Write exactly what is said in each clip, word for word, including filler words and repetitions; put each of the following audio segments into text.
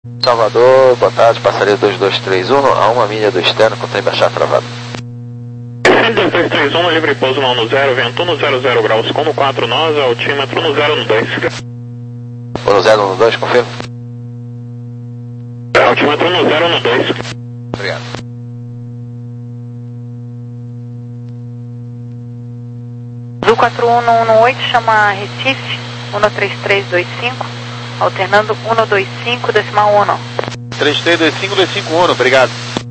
Salvador, boa tarde, passaria dois dois três um a uma milha do externo, contém baixar travado. dois dois três um, livre pouso no no zero, vento no zero zero graus, com no quatro nós, altímetro no zero no dois. um no zero, um no dois, confirma? Altímetro no zero no dois. Obrigado. Azul quatro um no um oito, chama Recife, um três três dois cinco, alternando um dois cinco, decimal um. três três dois cinco dois cinco um, obrigado.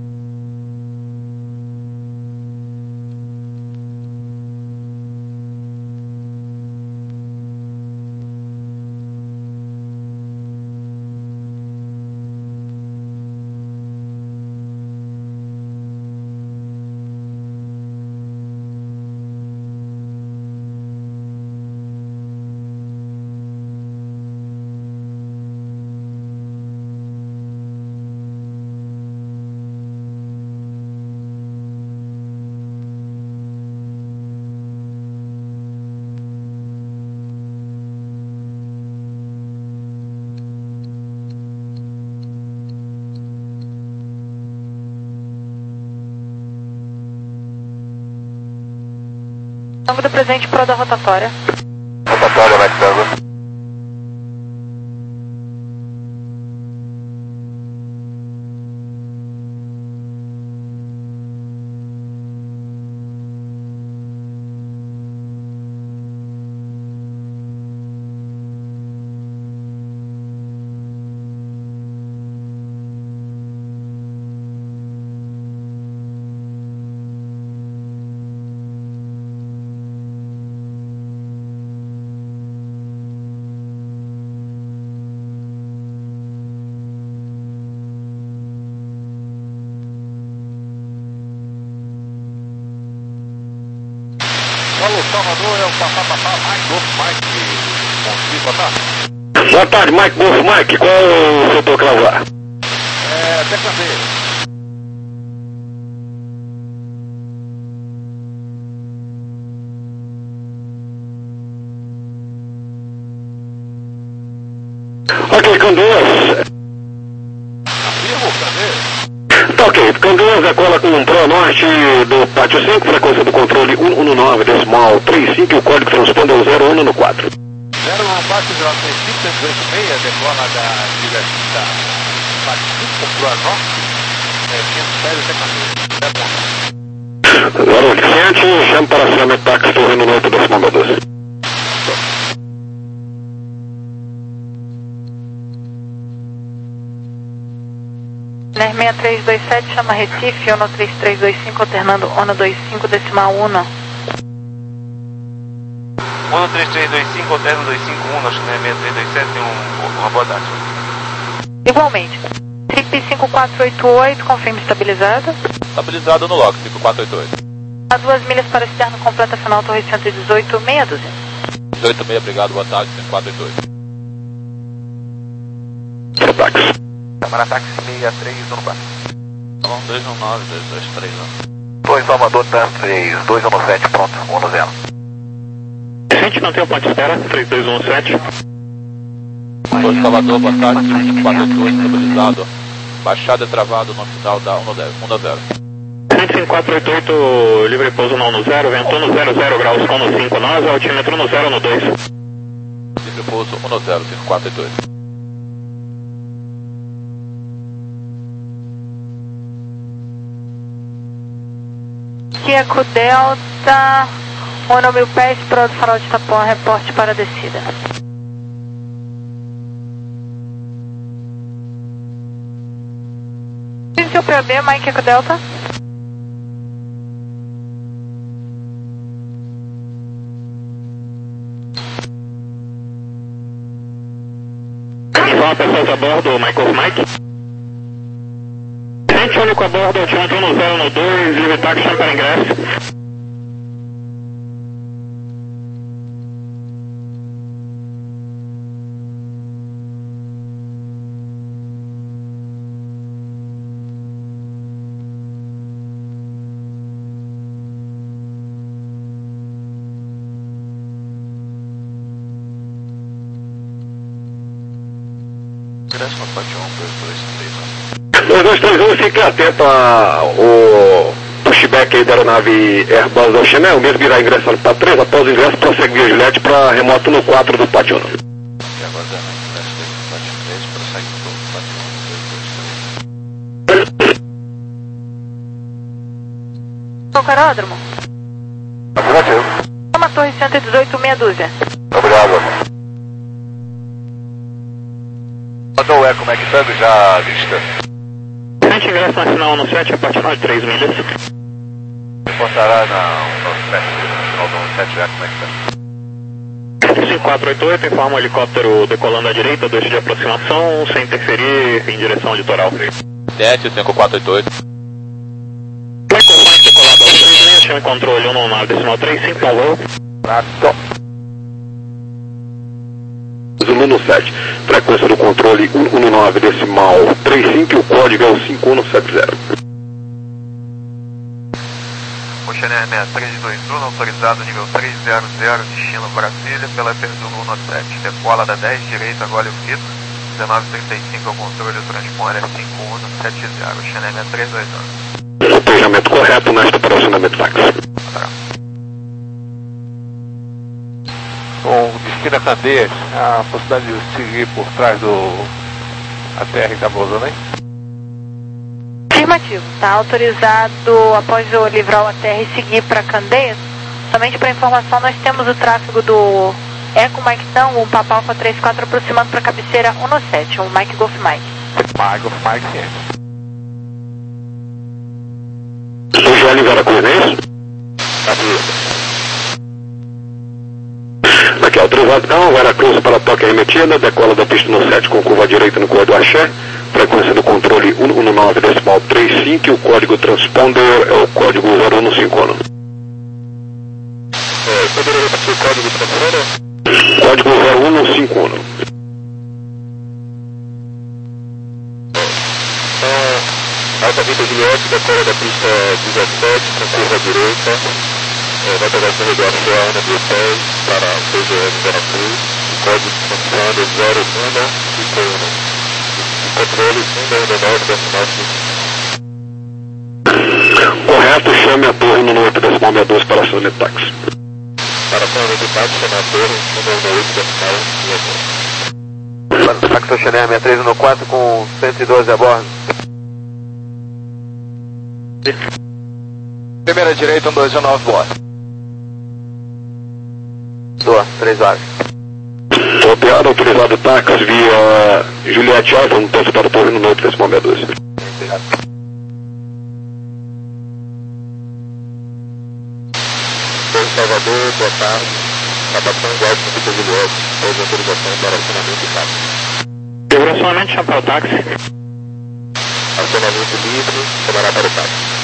Nome do presente pro da rotatória. Rotatória, Max Tango. Alô, Salvador, é o Papá Papá, Mike Golf Mike, consegui botar? Boa tarde, Mike Golf Mike, qual é o setor que vai? É, até saber. Ok, Candeias. Vivo, cadê? Tá ok, Candeias decola com um Pro Norte do Pátio cinco, frequência do controle um um nove, decimal três cinco, e o código transponder é o zero um no quatro. zero um quatro zero seis cinco cento e oito seis, decola da Liga da Pátio cinco para o norte, é quinhentos dez até quatorze. Zero oitocentos, chame para acionamento táxi, torre no norte, decimal doze. N R seis três dois sete, chama Recife, um três três dois cinco, alternando um dois cinco, decimal um. um três três dois cinco, alterno dois cinco um, acho que não é seis três dois sete, tem um, uma boa tarde. Igualmente. Trip cinco quatro oito oito, confirme estabilizado. Estabilizado no log, cinco quatro oito oito. A duas milhas para externo, completa final, torre cento e dezoito, meia dúzia. dezoito seis, obrigado, boa tarde, cinco quatro oito oito. Táxi. Câmara táxi seis três um quatro. Tá bom, dois um nove, dois dois três um. dois Salvador, Tan três, dois um sete, pronto, um no zero. A gente não tem o ponto de espera, três dois um sete. dois Salvador, boa tarde, cinco quatro oito oito, estabilizado. Baixada e travado no final da um no zero. cinco quatro oito oito, livre pouso no um no zero, vento no zero zero graus, com no cinco nós, altímetro no zero no dois. Livre pouso um no zero, cinco quatro oito oito. Kieco Delta, um mil pés, pro do farol de Itapuã, reporte para a descida. Seu P B, Mike Eco Delta. Fala pessoas a bordo, Michael Mike. Gente único a bordo, altímetro no zero no dois, livre táxi, chame para ingresso. Ingresso no dois dois três um, fique atento ao pushback aí da aeronave Airbus da Chanel, mesmo irá ingressar no P A três, após o ingresso prossegue via Gillette para remoto no quatro do P A T um. Aeródromo. Afirmativo. Toma torre cento e dezoito, meia dúzia. Obrigado. Mandou o Eco McTango já à vista? Frente ingresso na final no sete, a partir de três milhas. Reportará na um nove sete, final do um sete, Eco McTango. cinco quatro oito oito, informa o helicóptero decolando à direita, do eixo de aproximação, sem interferir, em direção ao litoral. sete cinco quatro oito oito. Microfone decolado aos três milhas, chama controle um nove decimal três cinco, bom voo. Zulu no sete, frequência do controle um nove decimal três cinco e o código é o cinco um sete zero. Oceaner seis três dois um, autorizado nível três zero zero, destino Brasília, pela F Zulu um sete. Decola da dez, direita, agora o fito, dezenove trinta e cinco, ao controle do transponder é cinco um sete zero, Oceaner seis três dois um. Planejamento correto neste operacionamento táxi. Com destino a Candeias, a possibilidade de seguir por trás do A T R que está pousando aí? Afirmativo. Está autorizado após o livrar o A T R seguir para Candeias. Somente para informação, nós temos o tráfego do Eco Mike Tango, um Papa Alpha trinta e quatro aproximando para a cabeceira um sete, um Mike Golf Mike. Mike Golf Mike, sim. O G L Veracruz, não é isso? Aqui, autorizado não, Veracruz para toque remetida, decola da pista no sete com curva direita no corredor Axé, frequência do controle um nove decimal três cinco e o código transponder é o código zero um cinco um. É, poderia repetir o código transponder? Código zero um cinco um. Alta Vita Juliette, decola da pista dezessete, com curva direita, é, vai pegar o corredor Axé, Ana de Hotéis, para a P G M Veracruz, o código de transponder zero um cinco um. O controle um nove nove decimal cinco. Correto, chame a torre no oito decimal sessenta e dois para acionamento táxi. Para acionamento táxi, chame a torre no oito decimal sessenta e dois. Táxi Oceaner seis três um quatro com cento e doze a bordo. Primeira direita, um dois um nove, boa. Boa, três vagas. Copiado, autorizado táxi via Juliette Alfa, no texto para a torre no oito decimal sessenta e dois. Salvador, boa tarde. Captação igual com Vita Juliette, pós autorização para acionamento e táxi. Direcionamento, chama para o táxi. Acionamento livre, tomará para o táxi.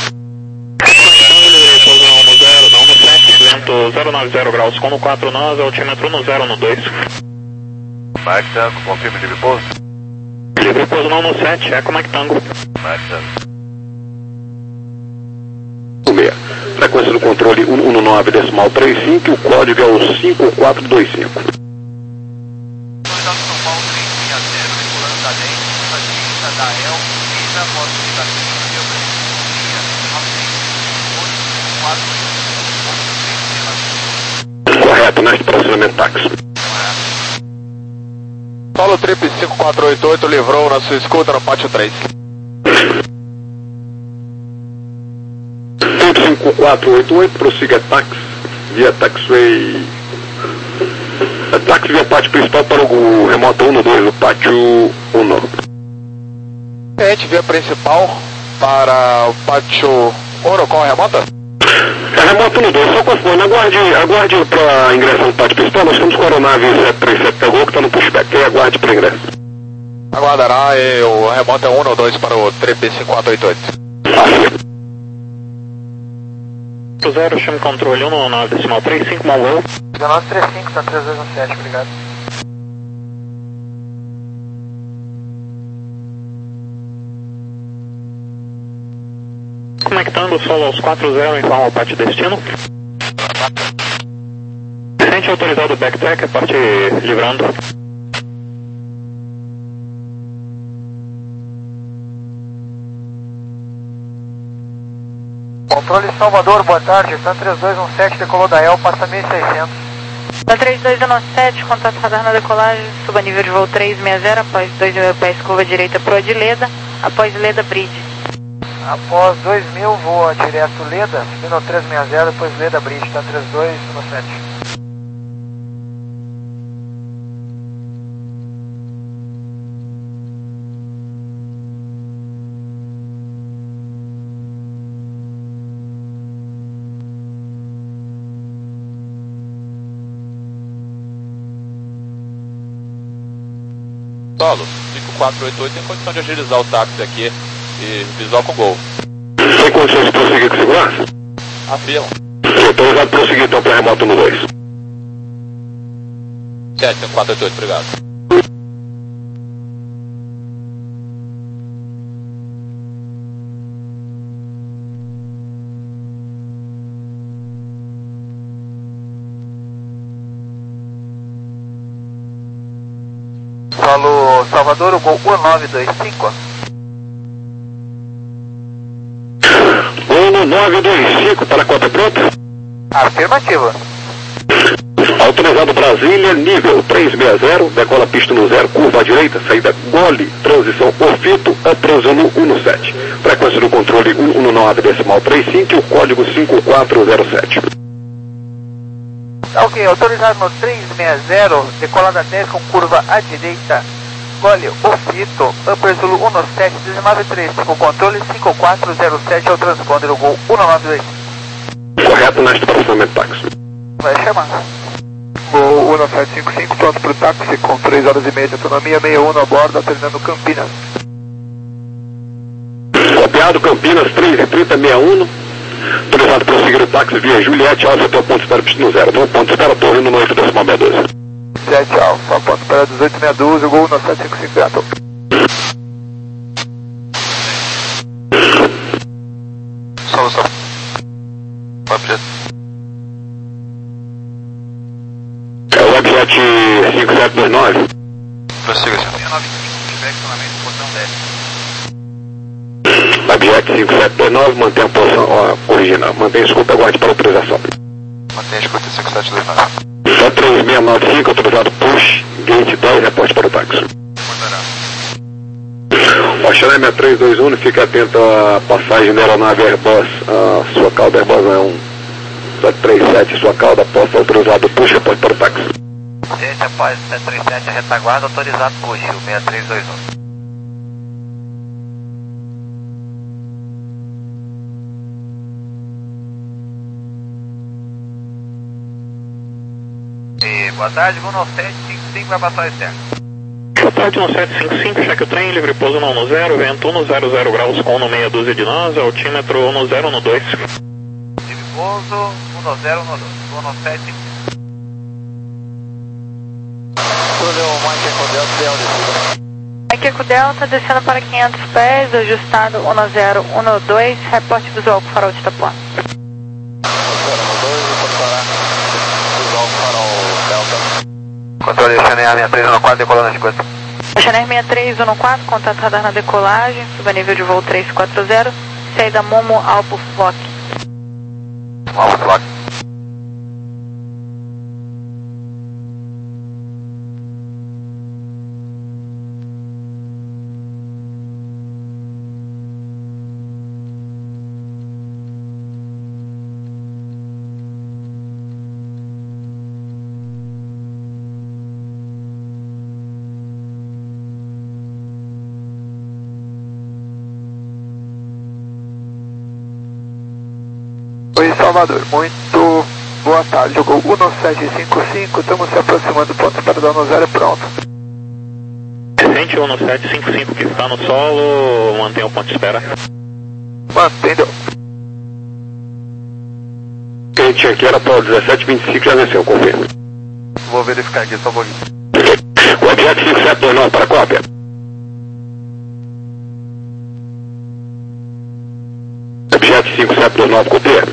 um sete, vento zero nove zero graus, como quatro nove, altímetro um zero um dois. Mike Tango, confirme livre pouso. Livre pouso no um sete, Eco Mike Tango. Mike Tango. Frequência do controle um nove decimal três cinco e o código é o cinco quatro dois cinco. Autorizado São Paulo três seis zero, regulando da dez, na direita da El, Lisa, moto da Rio Grande, Correto, neste processamento táxi. Solo Trip cinco quatro oito oito livrou na sua escuta no pátio três. cinco quatro oito oito, prossiga táxi via taxiway. Táxi via pátio principal para o remoto um dois do pátio um. Cliente via principal para o pátio um, qual é a remota? É remoto um dois, só conforme. Aguarde, aguarde para ingressar no pátio principal. Nós estamos com a aeronave sete três sete pegou que está no pushback. E aguarde para ingresso. Aguardará e o remoto é um ou dois para o Trip cinco quatro oito oito. Ah, zero, chame controle um nove decimal três cinco, bom voo. dezenove trinta e cinco, tá três dois um sete, obrigado. Conectando solo aos quatro zero, informa o pátio destino. Sente autorizado o backtrack, a parte livrando. Controle Salvador, boa tarde, Tan três dois um sete, decolou da El, passa mil e seiscentos. Tan três dois um sete, contato radar na decolagem, suba nível de voo trezentos e sessenta, após dois mil pés, curva direita pro Adileda, após Leda Bridge. Após dois mil, voa direto Leda, subindo trezentos e sessenta, depois Leda Bridge, Tan três dois um sete. Solo, cinco quatro oito oito tem condição de agilizar o táxi aqui e visual com gol. Tem condições de prosseguir com segurança? Afirma. Autorizado a prosseguir então para remoto no dois. sete cinco quatro oito oito, obrigado. Solo Salvador, o gol um nove dois cinco. um nove dois cinco para a cota pronta? Afirmativa. Autorizado Brasília, nível trezentos e sessenta, decola pista no zero, curva à direita, saída gole, transição Orfito, a transição no um sete. Frequência do controle um um nove decimal trinta e cinco e o código cinco quatro zero sete. Ok, autorizado no trezentos e sessenta, decolada dez com curva à direita, gole Orfito, Upper Zulu um sete, dezenove trinta e cinco, controle cinco quatro zero sete, é o transponder, o gol um nove dois. Correto neste estacionamento táxi. Vai chamar. Gol um sete cinco cinco, pronto para o táxi, com três horas e meia de autonomia, sessenta e um a bordo, atendendo Campinas. Copiado, Campinas, três e trinta, sessenta e um. Autorizado para prosseguir o táxi via Juliette Alfa até o ponto de espera pista no zero. No ponto de espera, torre no oito decimal sessenta e dois. sete Alfa, ponto de espera dezoito sessenta e dois, o gol um sete cinco cinco, gato. Solução. Objeto. É o Webjet cinco sete dois nove. Prossiga, senhor. Webjet cinco sete dois nove, mantém a posição, ó, corrigindo, mantém escuta, aguarde para autorização. Mantém a escuta cinco sete dois nove. Só três seis nove cinco, autorizado push, gate dez, reporte para o táxi. Ó, Chanel seis três dois um, fica atento à passagem da aeronave Airbus, a sua cauda Airbus é um sete três sete, sua cauda, posta autorizado push, reporte para o táxi. Gente, após sete três sete, a retaguarda, autorizado push, o seis três dois um. E boa tarde, um sete cinco cinco vai passar o externo. Boa tarde, um sete cinco cinco, cheque o trem, livre pouso no um zero, vento um zero zero graus com no meia dúzia de nós, altímetro um zero um dois. Livre pouso, um zero um dois, um sete cinco cinco. Aqui é o Delta, descendo para quinhentos pés, ajustado um zero um dois, reporte visual com farol de Itapuã. Controle Chanel seis três um quatro, decolando as coisas. Chanel seis três um quatro, contato radar na decolagem, suba nível de voo trezentos e quarenta, saída Momo Alpo Flock. Alpo Flock. Oi, Salvador, muito boa tarde, jogou um sete cinco cinco, estamos se aproximando do ponto para dar no zero, pronto. Recente um sete cinco cinco que está no solo, mantenha o ponto de espera. Mantendo. Quem tinha aqui era para o dezessete vinte e cinco, já venceu, confirma. Vou verificar aqui, só um pouquinho. Webjet cinco sete dois nove para a cópia. Webjet cinco sete dois nove, copia.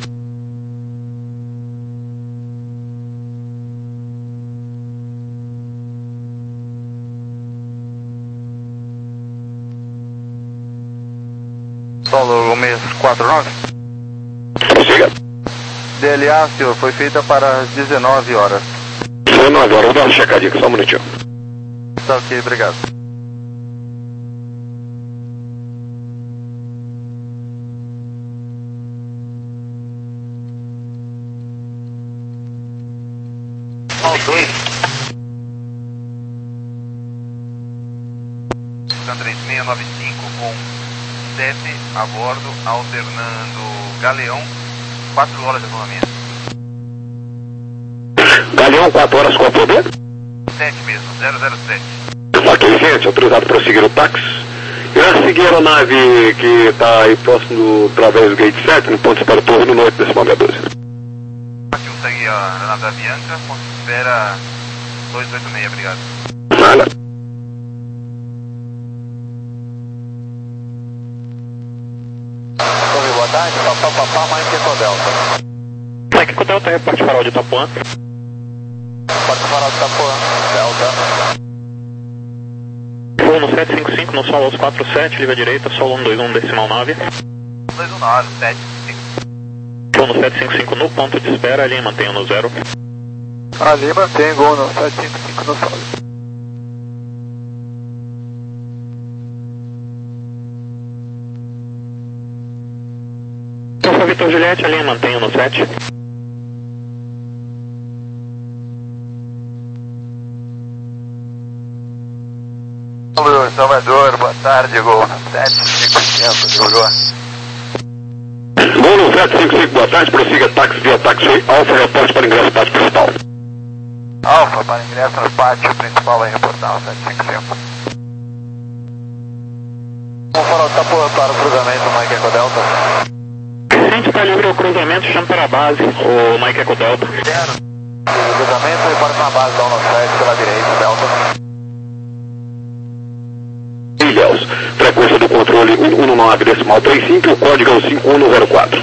Solo seis quatro nove. D L A, senhor, foi feita para as dezenove horas. dezenove horas, vou dar uma checadinha aqui, só um minutinho. Tá ok, obrigado. dois. três seis nove cinco com sete a bordo, alternando Galeão, quatro horas de economia. Galeão, quatro horas, qual poder? sete mesmo, zero zero sete. Ok, gente, autorizado para prosseguir o táxi. Irá seguir a aeronave que está aí próximo do, através do gate sete, no ponto para o torno no oito decimal meia doze. Aqui segue a aeronave da Bianca, ponto de espera dois oito seis, obrigado. Nada. Boa tarde, Papá Papá, Mike Eco Delta. Mike Eco Delta, reporte farol de Itapuã. Porta farol de Itapuã, Delta. Voo no sete cinco cinco, no solo aos quatro sete, livre à direita, solo um dois um decimal nove. dois um nove, sete cinco. Voo no sete cinco cinco no ponto de espera, ali mantenha no zero. Ali mantém gol no sete cinco cinco no solo. Alfa Vitor Juliette, ali mantenha no sete. Alô, Salvador, boa tarde, gol no sete cinco cinco, jogou. Gol no sete cinco cinco, boa tarde, prossiga táxi via táxi Alfa, reporte para ingresso pátio principal. Alfa, para ingresso no pátio principal, vai reportar o sete cinco cinco. Vamos falar o Itapuã para o cruzamento, Mike Eco Delta. Vicente está livre ao cruzamento, chama para a base, o Mike Eco Delta. Zero. Cruzamento e para na base da um sete pela direita, Delta. Ilhéus, frequência do controle um um nove decimal trinta e cinco, o código é o cinco um zero quatro.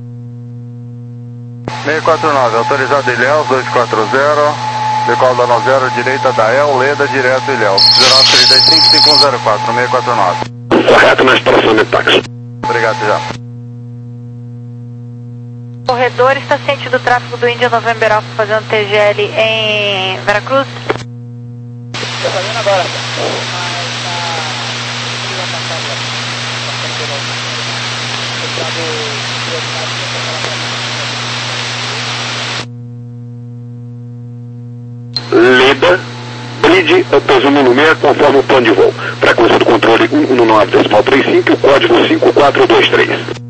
seis quatro nove, autorizado Ilhéus, dois quatro zero, decola da nove zero, direita da El, Leda, direto Ilhéus, zero nove trinta e cinco, cinco um zero quatro, seis quatro nove. Correto na instalação de táxi. Obrigado, já. Corredor está ciente do tráfego do India November Alpha fazendo T G L em Veracruz? Estou fazendo agora. Leda, bridge, eu presumo no meio conforme o plano de voo. Frequência do controle um um nove decimal trinta e cinco, o código cinco quatro dois três.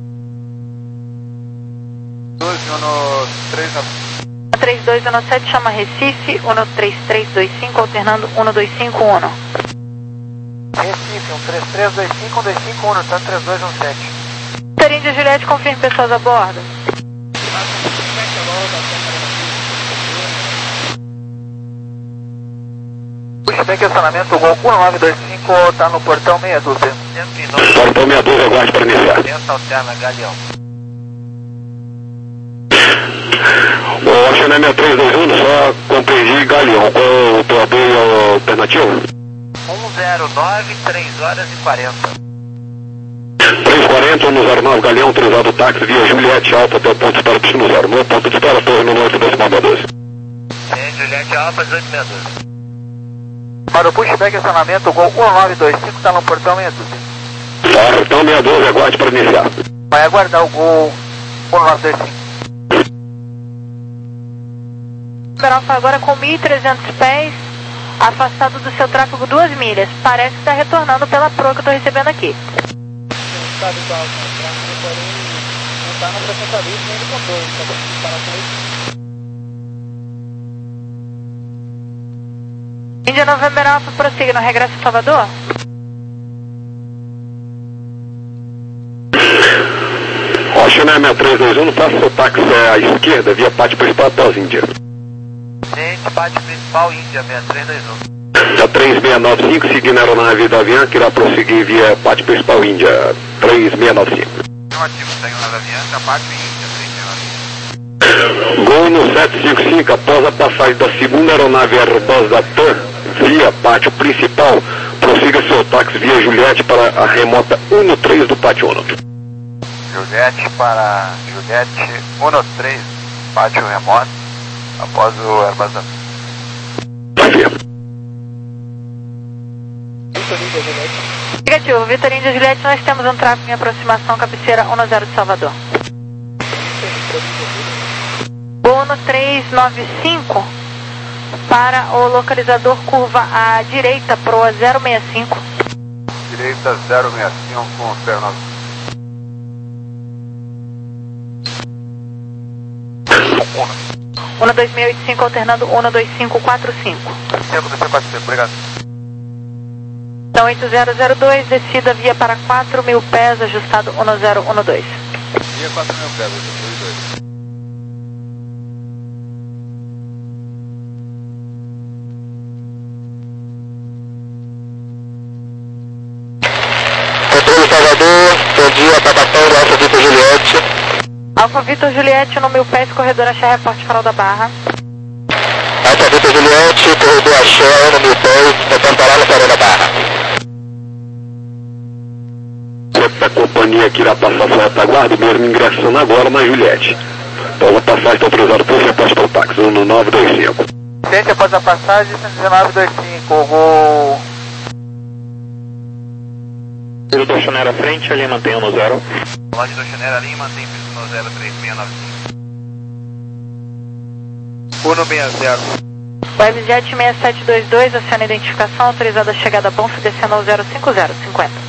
dois um três três dois um sete chama Recife, um três três dois cinco, alternando um dois cinco um. Recife, um três três dois cinco, um dois cinco um, tá três dois um sete. Índia Juliette, confirme pessoas a bordo. Puxa bem que acionamento, o Gol um nove dois cinco tá no portão meia dúzia. Portão meia dúzia, aguarde para iniciar. Tenta alterna, Galeão. O Ocean M três dois um, só compreendi Galeão. Qual é o teu apoio alternativo? um zero nove, três horas e quarenta. três quarenta, um zero nove, Galeão, autorizado táxi via Juliette Alfa até o ponto de espera destino zero. No ponto de espera, torre no oito decimal meia doze. Sim, Juliette Alfa, dezoito meia doze. Para o pushback acionamento, o Gol um nove dois cinco tá no portão meia dúzia. Portão meia doze, aguarde para iniciar. Vai aguardar o Gol um nove dois cinco. Alfa agora com mil e trezentos pés, afastado do seu tráfego duas milhas. Parece que está retornando pela proa que eu estou recebendo aqui. Sabe qual é o tráfego, porém não está no processamento nem no controle, está com separação. Índia November Alpha, prossiga no regresso a Salvador. Ocean M três dois um, faça seu táxi à esquerda via pátio principal após Índia. Gente, pátio principal, Índia, seis três dois um. A três seis nove cinco, seguindo a aeronave da Avianca, irá prosseguir via pátio principal Índia, três seis nove cinco. Ativo, segue na Avianca, pátio Índia, três seis nove cinco. Gol no sete cinco cinco, após a passagem da segunda aeronave Airbus da T A M, via pátio principal, prossiga seu táxi via Juliette para a remota um três do pátio um. Juliette para Juliette um três, pátio remoto após o armazenamento. Negativo, Vitorinho de Juliette, nós temos um tráfego em aproximação cabeceira um zero de Salvador. Uno três nove cinco para o localizador curva à direita, proa zero seis cinco. Direita zero seis cinco, Fernando. Uno dois seis oito cinco alternando Uno dois cinco quatro cinco. Tempo do C quatro cinco, obrigado. Então oito zero zero dois, descida via para quatro mil pés, ajustado um zero um dois. Via quatro mil pés, oito mil e dois. Controle Salvador, bom dia, Tabatão, Alfa Vitor Juliette. Alfa Vitor Juliette, no mil pés, corredor Axé, reporte Farol da Barra. Alfa Vitor Juliette, corredor Axé, no mil pés, tentando parar no Farol da Barra. A companhia que irá passar sua retaguarda, mesmo ingressando agora na Juliette. Então a passagem está autorizada por reposto ao táxi, no nove dois cinco. Ciência após a passagem, cento e dezenove vírgula vinte e cinco, gol. Piso do Chanera à frente, ali mantém um zero. Loja do Chanera ali, mantém piso no zero três seis nove cinco. Uno seis zero. Webjet seis sete dois dois, aciona a identificação, autorizada a chegada a Bonf, descendo ao zero cinco zero cinquenta.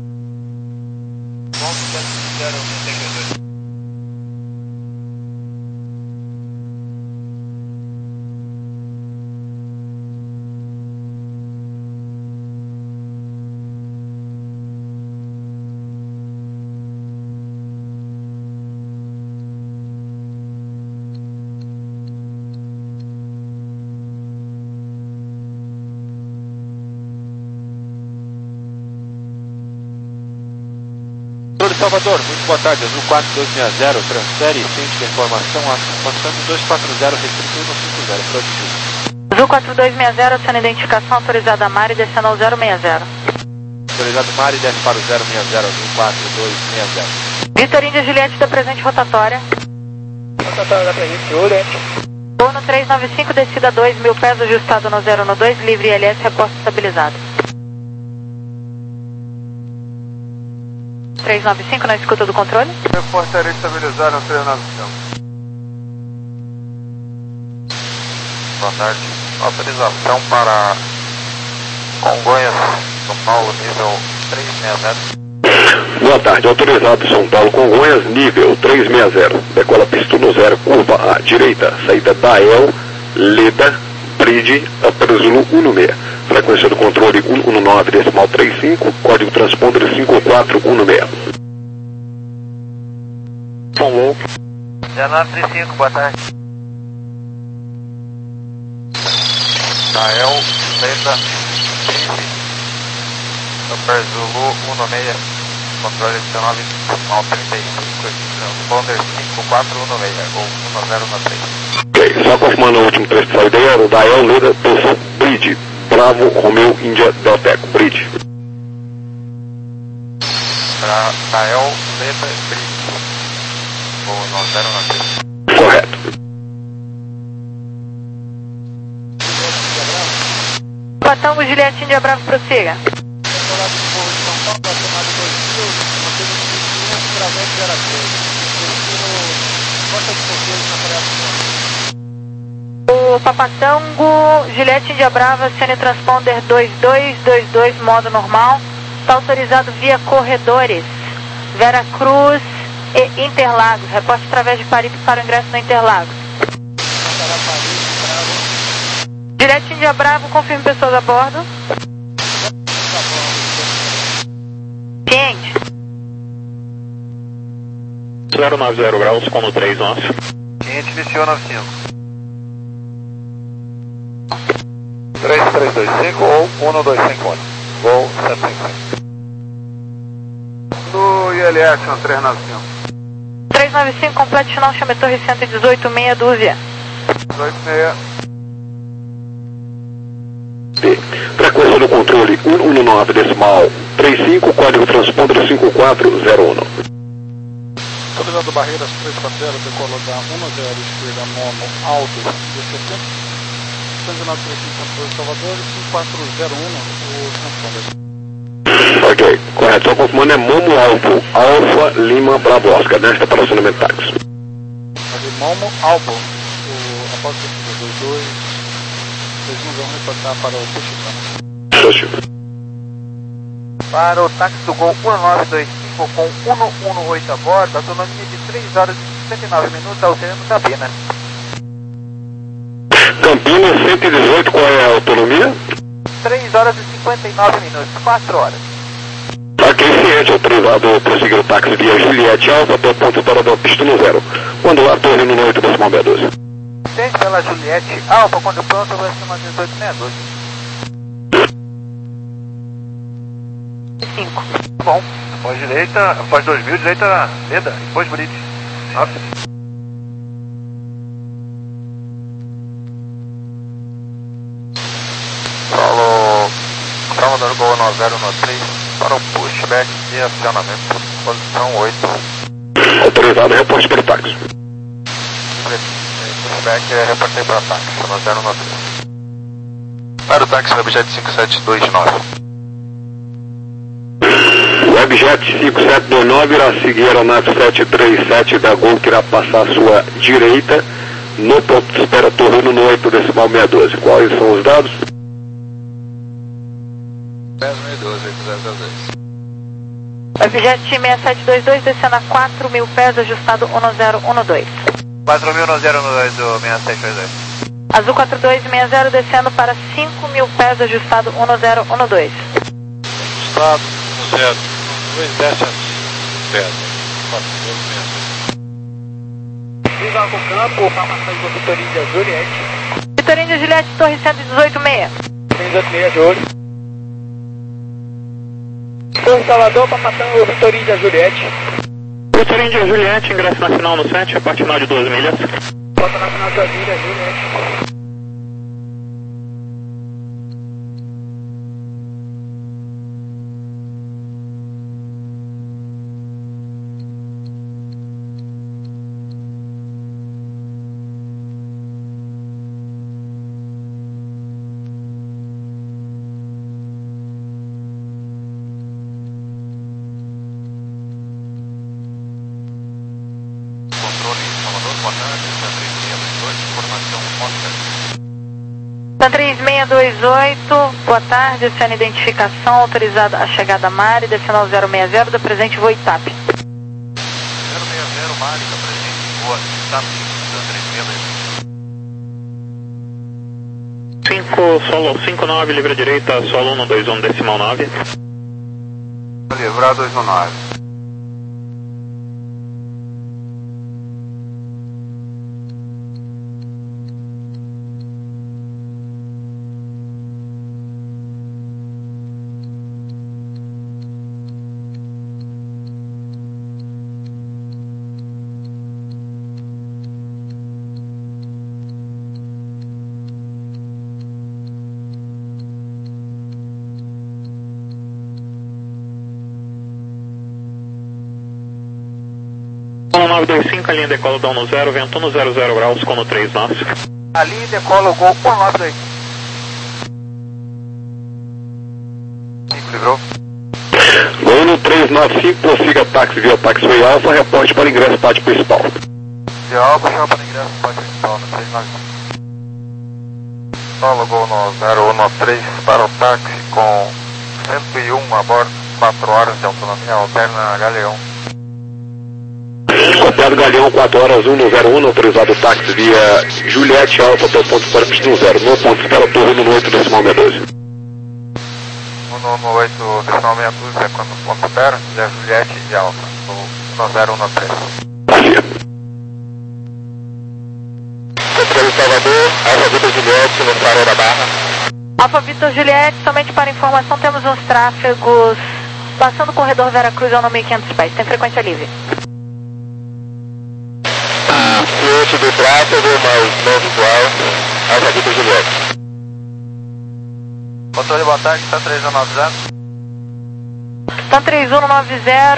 Salvador, muito boa tarde, Azul quatro dois seis zero, transfere centro de informação, passando dois quatro zero, restrito um cinco zero, produtivo. Azul quatro dois seis zero, aciona a identificação, autorizada a Mari, descendo ao zero seis zero. Autorizado Mari, desce para o zero seis zero, Azul quatro dois seis zero. Vitorinho de Juliette da presente rotatória. Rotatória da presente Juliette. Uno três nove cinco, descida dois mil pés, ajustado no zero um dois, livre I L S, reposto estabilizado. três nove cinco na escuta do controle. Reportaria estabilizada no três nove cinco. Boa tarde. Autorização para Congonhas, São Paulo, nível três seis zero. Boa tarde, autorizado São Paulo Congonhas, nível três seis zero. Decola pista no zero, curva à direita, saída da El, Leda, Bridge, Upper Zulu um seis. Frequência do controle um um nove, decimal trinta e cinco, código transponder cinco quatro um seis. São Lou. dezenove trinta e cinco, boa tarde. Nael, Leda, Bridge, Upper Zulu um seis, controle dezenove, decimal trinta e cinco, transponder cinco quatro um seis, ou um zero um três. Ok, só confirmando o último trecho da ideia, o da El, Leda, posição Bridge. Bravo, Romeo, Índia, Delteco, Bridge. Para Nael, Leda, Bridge, ou um zero um três. Correto. Patango, Juliette, Índia Bravo, prossiga. O Papatango, Juliette, Índia Brava, acione transponder dois dois dois dois, modo normal. Está autorizado via corredores, Vera Cruz e Interlagos. Reporte através de Paripe para o ingresso no Interlagos. Juliette, Índia Bravo, confirme pessoas a bordo. Ciente. zero nove zero graus, com no três nós. Ciente, iniciou nove cinco. três três dois cinco ou um dois cinco um. Gol sete cinco cinco. No I L S no três nove cinco. três nove cinco, complete final, chame Torre cento e dezoito, meia dúzia. dezoito seis. Frequência do controle um um nove, decimal trinta e cinco, código transponder cinco quatro zero um. Autorizado Autorizado Barreiras três quatro zero, decola da um zero, esquerda, Momo, Alto, D C P. cento e nove trinta e cinco, controle Salvador, cinco quatro zero um, o transponder. Ok, correto. Só confirmando, é Momo Alvo, Alfa Lima Bravo Oscar, nesta para acionamento táxi. Ali, Momo Alvo, o após dois dois, vocês não vão reportar para o Puxicano. Show, Chico. Para o táxi do Gol um nove dois cinco com cento e dezoito a bordo, autonomia de três horas e cinquenta e nove minutos, alterando cabina. Campinas cento e dezoito, qual é a autonomia? três horas e cinquenta e nove minutos, quatro horas. Ok, ciente, autorizado prosseguir o táxi via Juliette Alfa até o ponto fora da pista no zero. Quando lá, torre no oito decimal sessenta e dois. Tente pela Juliette Alfa, quando pronto, vai ser uma dezoito sessenta e dois. cinco. Bom, após direita, após dois mil, direita Leda, depois Brite. Rápido. Solo, Salvador Gol nove zero nove três, para o pushback de acionamento, posição oito. Autorizado, reporte para o táxi. Pushback, reportei para táxi, nove zero nove três. Para o táxi no objeto cinco sete dois nove. Webjet cinco sete dois nove irá seguir a aeronave sete três sete da Gol, que irá passar à sua direita no ponto de espera Torino no oito decimal seiscentos e doze. Quais são os dados? dez mil e doze, oito zero zero dois. Webjet seis sete dois dois, descendo a quatro mil pés, ajustado um zero um dois. quatro mil um zero um dois do seis sete dois dois. Azul quatro dois seis zero, descendo para cinco mil pés, ajustado um zero um dois. Estado zero, dois desce a cinco, pés, quatro mil e Visão com o campo, formação do Vitorinho de Juliette. Vitorinho de Juliette, torre cento e dezoito seis. cento e dezoito seis de olho. Torre Salvador, formação do Vitorinho de Juliette. Vitorinho de Juliette, ingresso na final no sete, a parte final de duas milhas. Volta na final de duas milhas, Juliette. três seis dois oito, boa tarde, sendo identificação autorizada a chegada a Mari, descendo ao zero seis zero, da presente voo Itap. zero seis zero, Mari, da presente voa Itap, três seis cinco, solo cinco nove, livre direita, solo um dois um decimal nove. Livrar dois um nove. um nove dois cinco, a linha decola da um zero, vento um zero zero graus, com três nós. Ali decola o Gol um nove dois cinco. Livrou. Gol no três nove cinco, prossiga táxi via Taxiway Alfa, reporte para ingresso pátio principal. De Alfa, chama para ingresso no pátio principal, no três nove cinco. Solo Gol no zero um nove três, para o táxi com cento e um a bordo, quatro horas de autonomia, alterna Galeão. Copiado Galeão, quatro horas, um zero um, autorizado táxi via Juliette Alfa até o ponto de espera pista no zero, no ponto de espera Torino no oito decimal sessenta e dois. No oito decimal sessenta e dois é quando o ponto espera, e a Juliette de Alfa, no zero um nove três. Vazia. Controle Salvador, Alfa Vitor Juliette, no farol da Barra. Alfa Vitor Juliette, somente para informação, temos uns tráfegos passando o corredor Veracruz ao mil e quinhentos pés, tem frequência livre. Ciente do tráfego, mas não visual, Alfa Vitor Juliette. Controle, boa tarde, está três um nove zero. Então três um nove zero.